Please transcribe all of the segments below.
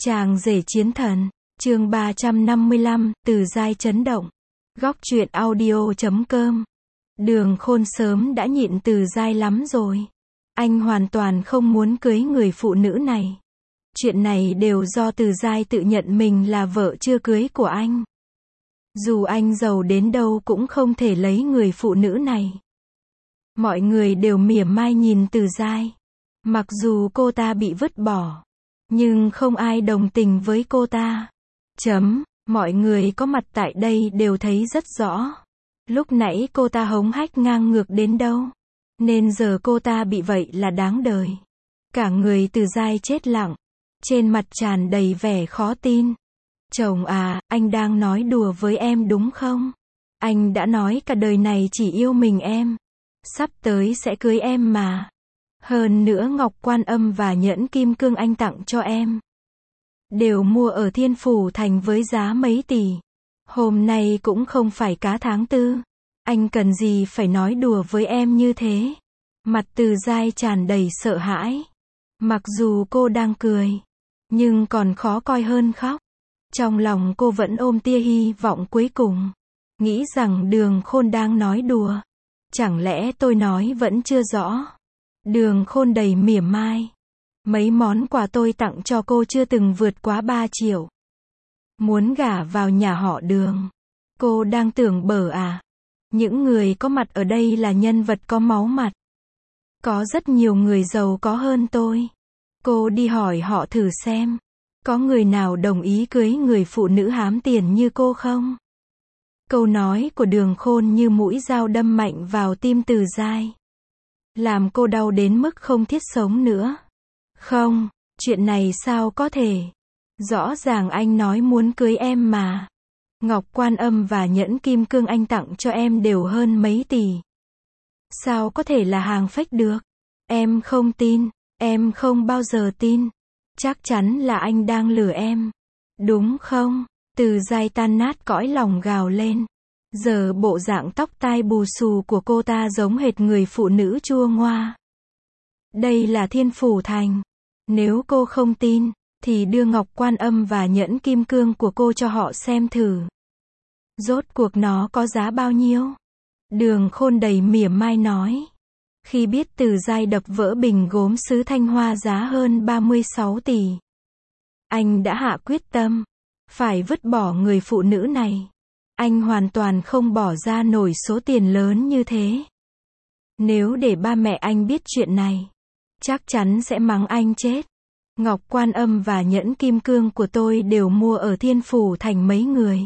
Chàng rể chiến thần, chương 355, từ giai chấn động. Góc truyện audio.com. Đường Khôn sớm đã nhịn từ giai lắm rồi. Anh hoàn toàn không muốn cưới người phụ nữ này. Chuyện này đều do từ giai tự nhận mình là vợ chưa cưới của anh. Dù anh giàu đến đâu cũng không thể lấy người phụ nữ này. Mọi người đều mỉa mai nhìn từ giai. Mặc dù cô ta bị vứt bỏ, nhưng không ai đồng tình với cô ta. Mọi người có mặt tại đây đều thấy rất rõ. Lúc nãy cô ta hống hách ngang ngược đến đâu. Nên giờ cô ta bị vậy là đáng đời. Cả người từ giai chết lặng. Trên mặt tràn đầy vẻ khó tin. Chồng à, anh đang nói đùa với em đúng không? Anh đã nói cả đời này chỉ yêu mình em. Sắp tới sẽ cưới em mà. Hơn nữa ngọc quan âm và nhẫn kim cương anh tặng cho em. Đều mua ở Thiên Phủ Thành với giá mấy tỷ. Hôm nay cũng không phải cá tháng tư. Anh cần gì phải nói đùa với em như thế? Mặt từ giai tràn đầy sợ hãi. Mặc dù cô đang cười, nhưng còn khó coi hơn khóc. Trong lòng cô vẫn ôm tia hy vọng cuối cùng. Nghĩ rằng Đường Khôn đang nói đùa. Chẳng lẽ tôi nói vẫn chưa rõ? Đường Khôn đầy mỉa mai. Mấy món quà tôi tặng cho cô chưa từng vượt quá 3 triệu. Muốn gả vào nhà họ Đường. Cô đang tưởng bở à? Những người có mặt ở đây là nhân vật có máu mặt. Có rất nhiều người giàu có hơn tôi. Cô đi hỏi họ thử xem. Có người nào đồng ý cưới người phụ nữ hám tiền như cô không? Câu nói của Đường Khôn như mũi dao đâm mạnh vào tim từ giai. Làm cô đau đến mức không thiết sống nữa. Không, chuyện này sao có thể? Rõ ràng anh nói muốn cưới em mà. Ngọc quan âm và nhẫn kim cương anh tặng cho em đều hơn mấy tỷ. Sao có thể là hàng fake được? Em không tin, em không bao giờ tin. Chắc chắn là anh đang lừa em. Đúng không? Từ giai tan nát cõi lòng gào lên. Giờ bộ dạng tóc tai bù xù của cô ta giống hệt người phụ nữ chua ngoa. Đây là Thiên Phủ Thành. Nếu cô không tin, thì đưa ngọc quan âm và nhẫn kim cương của cô cho họ xem thử. Rốt cuộc nó có giá bao nhiêu? Đường Khôn đầy mỉa mai nói. Khi biết từ giai đập vỡ bình gốm sứ Thanh Hoa giá hơn 36 tỷ. Anh đã hạ quyết tâm. Phải vứt bỏ người phụ nữ này. Anh hoàn toàn không bỏ ra nổi số tiền lớn như thế. Nếu để ba mẹ anh biết chuyện này, chắc chắn sẽ mắng anh chết. Ngọc quan âm và nhẫn kim cương của tôi đều mua ở Thiên Phủ Thành mấy người.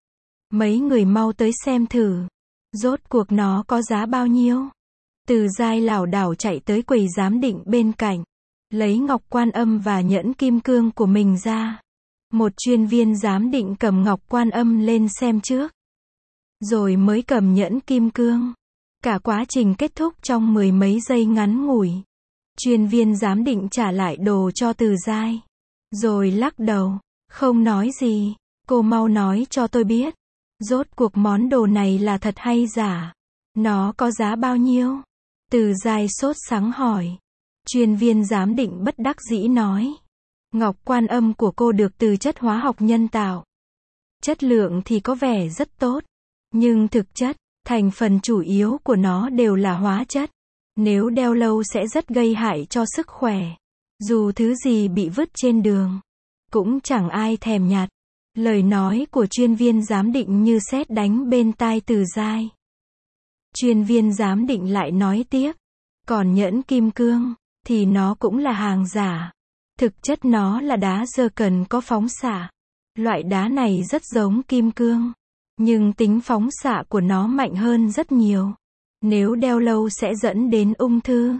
Mấy người mau tới xem thử. Rốt cuộc nó có giá bao nhiêu? Từ giai lảo đảo chạy tới quầy giám định bên cạnh. Lấy ngọc quan âm và nhẫn kim cương của mình ra. Một chuyên viên giám định cầm ngọc quan âm lên xem trước. Rồi mới cầm nhẫn kim cương. Cả quá trình kết thúc trong mười mấy giây ngắn ngủi. Chuyên viên giám định trả lại đồ cho từ giai. Rồi lắc đầu. Không nói gì. Cô mau nói cho tôi biết. Rốt cuộc món đồ này là thật hay giả? Nó có giá bao nhiêu? Từ giai sốt sắng hỏi. Chuyên viên giám định bất đắc dĩ nói. Ngọc quan âm của cô được từ chất hóa học nhân tạo. Chất lượng thì có vẻ rất tốt. Nhưng thực chất, thành phần chủ yếu của nó đều là hóa chất. Nếu đeo lâu sẽ rất gây hại cho sức khỏe. Dù thứ gì bị vứt trên đường, cũng chẳng ai thèm nhặt. Lời nói của chuyên viên giám định như sét đánh bên tai từ giai. Chuyên viên giám định lại nói tiếp. Còn nhẫn kim cương, thì nó cũng là hàng giả. Thực chất nó là đá zircon có phóng xạ. Loại đá này rất giống kim cương. Nhưng tính phóng xạ của nó mạnh hơn rất nhiều. Nếu đeo lâu sẽ dẫn đến ung thư.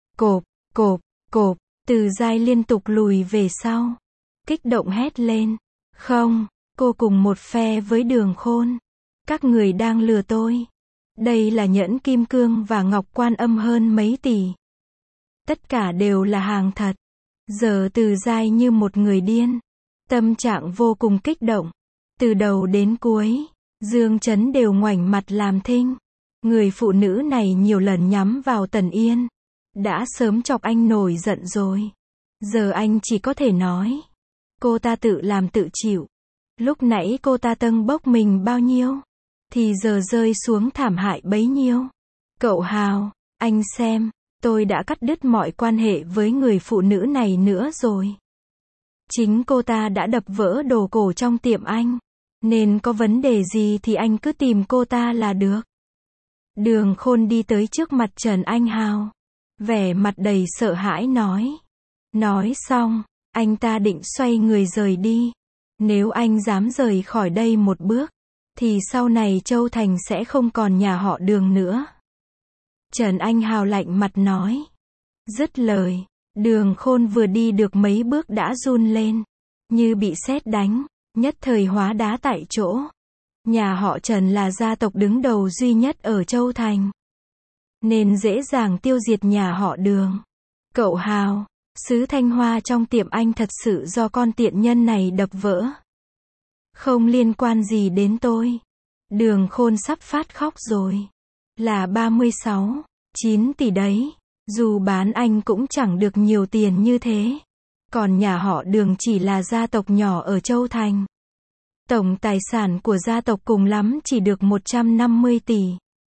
Cộp, từ giai liên tục lùi về sau. Kích động hét lên. Không, cô cùng một phe với Đường Khôn. Các người đang lừa tôi. Đây là nhẫn kim cương và ngọc quan âm hơn mấy tỷ. Tất cả đều là hàng thật. Giờ từ giai như một người điên. Tâm trạng vô cùng kích động. Từ đầu đến cuối, Dương Chấn đều ngoảnh mặt làm thinh. Người phụ nữ này nhiều lần nhắm vào Tần Yên. Đã sớm chọc anh nổi giận rồi. Giờ anh chỉ có thể nói. Cô ta tự làm tự chịu. Lúc nãy cô ta tâng bốc mình bao nhiêu, thì giờ rơi xuống thảm hại bấy nhiêu. Cậu Hào, anh xem, tôi đã cắt đứt mọi quan hệ với người phụ nữ này nữa rồi. Chính cô ta đã đập vỡ đồ cổ trong tiệm anh. Nên có vấn đề gì thì anh cứ tìm cô ta là được. Đường Khôn đi tới trước mặt Trần Anh Hào. Vẻ mặt đầy sợ hãi nói. Nói xong, anh ta định xoay người rời đi. Nếu anh dám rời khỏi đây một bước, thì sau này Châu Thành sẽ không còn nhà họ Đường nữa. Trần Anh Hào lạnh mặt nói. Dứt lời, Đường Khôn vừa đi được mấy bước đã run lên. Như bị sét đánh, nhất thời hóa đá tại chỗ. Nhà họ Trần là gia tộc đứng đầu duy nhất ở Châu Thành, nên dễ dàng tiêu diệt nhà họ Đường. Cậu Hào, sứ Thanh Hoa trong tiệm anh thật sự do con tiện nhân này đập vỡ. Không liên quan gì đến tôi. Đường Khôn sắp phát khóc rồi. Là 36,9 tỷ đấy. Dù bán anh cũng chẳng được nhiều tiền như thế. Còn nhà họ Đường chỉ là gia tộc nhỏ ở Châu Thành. Tổng tài sản của gia tộc cùng lắm chỉ được 150 tỷ.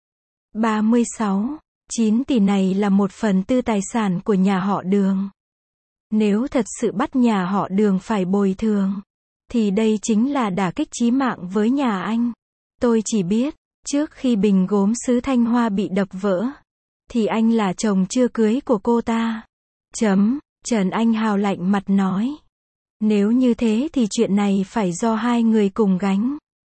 36,9 tỷ này là 1/4 tài sản của nhà họ Đường. Nếu thật sự bắt nhà họ Đường phải bồi thường, thì đây chính là đả kích chí mạng với nhà anh. Tôi chỉ biết, trước khi bình gốm sứ Thanh Hoa bị đập vỡ, thì anh là chồng chưa cưới của cô ta. Trần Anh Hào lạnh mặt nói. Nếu như thế thì chuyện này phải do hai người cùng gánh.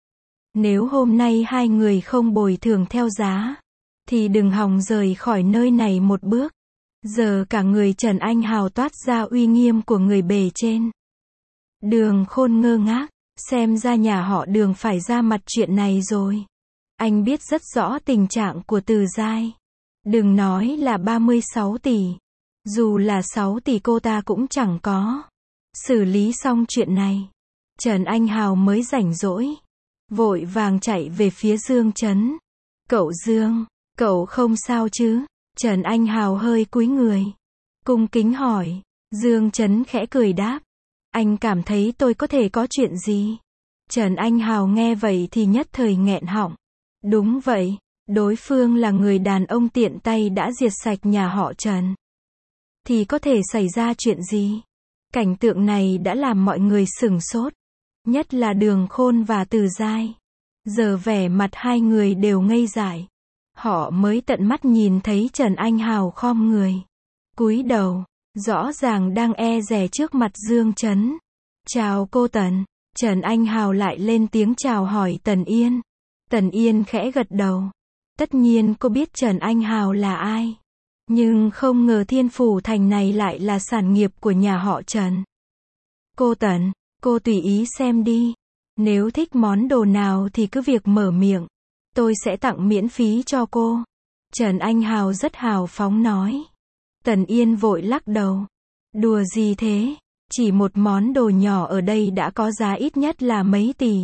Nếu hôm nay hai người không bồi thường theo giá, thì đừng hòng rời khỏi nơi này một bước. Giờ cả người Trần Anh Hào toát ra uy nghiêm của người bề trên. Đường Khôn ngơ ngác, xem ra nhà họ Đường phải ra mặt chuyện này rồi. Anh biết rất rõ tình trạng của Từ Giai. Đừng nói là 36 tỷ. Dù là 6 tỷ cô ta cũng chẳng có. Xử lý xong chuyện này, Trần Anh Hào mới rảnh rỗi. Vội vàng chạy về phía Dương Chấn. Cậu Dương, cậu không sao chứ? Trần Anh Hào hơi cúi người, cung kính hỏi. Dương Chấn khẽ cười đáp. Anh cảm thấy tôi có thể có chuyện gì? Trần Anh Hào nghe vậy thì nhất thời nghẹn họng. Đúng vậy, đối phương là người đàn ông tiện tay đã diệt sạch nhà họ Trần. Thì có thể xảy ra chuyện gì? Cảnh tượng này đã làm mọi người sửng sốt. Nhất là Đường Khôn và Từ Giai. Giờ vẻ mặt hai người đều ngây dại. Họ mới tận mắt nhìn thấy Trần Anh Hào khom người, cúi đầu, rõ ràng đang e dè trước mặt Dương Chấn. Chào cô Tần. Trần Anh Hào lại lên tiếng chào hỏi Tần Yên. Tần Yên khẽ gật đầu. Tất nhiên cô biết Trần Anh Hào là ai. Nhưng không ngờ Thiên Phủ Thành này lại là sản nghiệp của nhà họ Trần. Cô Tần, cô tùy ý xem đi. Nếu thích món đồ nào thì cứ việc mở miệng. Tôi sẽ tặng miễn phí cho cô. Trần Anh Hào rất hào phóng nói. Tần Yên vội lắc đầu. Đùa gì thế? Chỉ một món đồ nhỏ ở đây đã có giá ít nhất là mấy tỷ.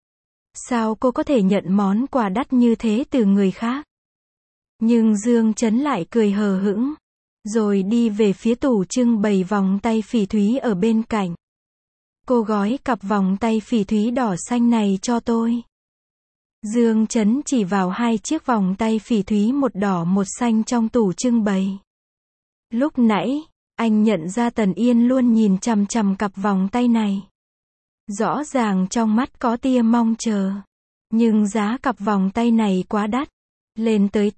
Sao cô có thể nhận món quà đắt như thế từ người khác? Nhưng Dương Chấn lại cười hờ hững, rồi đi về phía tủ trưng bày vòng tay phỉ thúy ở bên cạnh. Cô gói cặp vòng tay phỉ thúy đỏ xanh này cho tôi. Dương Chấn chỉ vào hai chiếc vòng tay phỉ thúy một đỏ một xanh trong tủ trưng bày. Lúc nãy, anh nhận ra Tần Yên luôn nhìn chằm chằm cặp vòng tay này. Rõ ràng trong mắt có tia mong chờ. Nhưng giá cặp vòng tay này quá đắt. Lên tới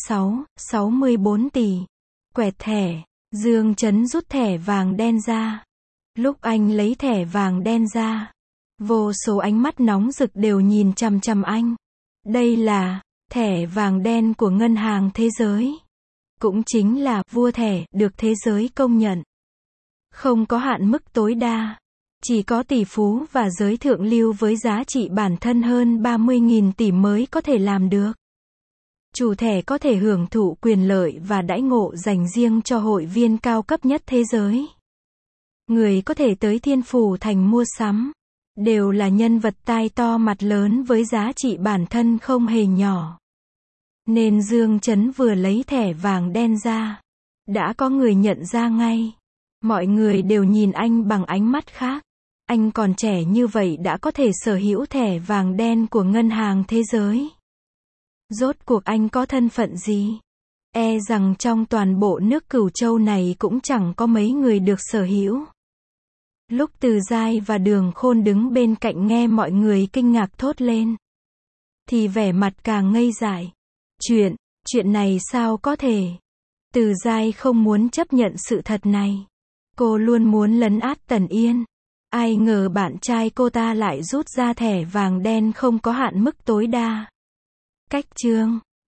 86,64 tỷ. Quẹt thẻ. Dương Chấn rút thẻ vàng đen ra. Lúc anh lấy thẻ vàng đen ra, vô số ánh mắt nóng rực đều nhìn chằm chằm anh. Đây là thẻ vàng đen của Ngân hàng Thế giới. Cũng chính là vua thẻ được thế giới công nhận. Không có hạn mức tối đa. Chỉ có tỷ phú và giới thượng lưu với giá trị bản thân hơn 30.000 tỷ mới có thể làm được. Chủ thẻ có thể hưởng thụ quyền lợi và đãi ngộ dành riêng cho hội viên cao cấp nhất thế giới. Người có thể tới Thiên Phủ Thành mua sắm, đều là nhân vật tai to mặt lớn với giá trị bản thân không hề nhỏ. Nên Dương Chấn vừa lấy thẻ vàng đen ra, đã có người nhận ra ngay. Mọi người đều nhìn anh bằng ánh mắt khác. Anh còn trẻ như vậy đã có thể sở hữu thẻ vàng đen của ngân hàng thế giới. Rốt cuộc anh có thân phận gì? E rằng trong toàn bộ nước Cửu Châu này cũng chẳng có mấy người được sở hữu. Lúc Từ Giai và Đường Khôn đứng bên cạnh nghe mọi người kinh ngạc thốt lên, thì vẻ mặt càng ngây dại. Chuyện này sao có thể? Từ Giai không muốn chấp nhận sự thật này. Cô luôn muốn lấn át Tần Yên. Ai ngờ bạn trai cô ta lại rút ra thẻ vàng đen không có hạn mức tối đa. Cách chương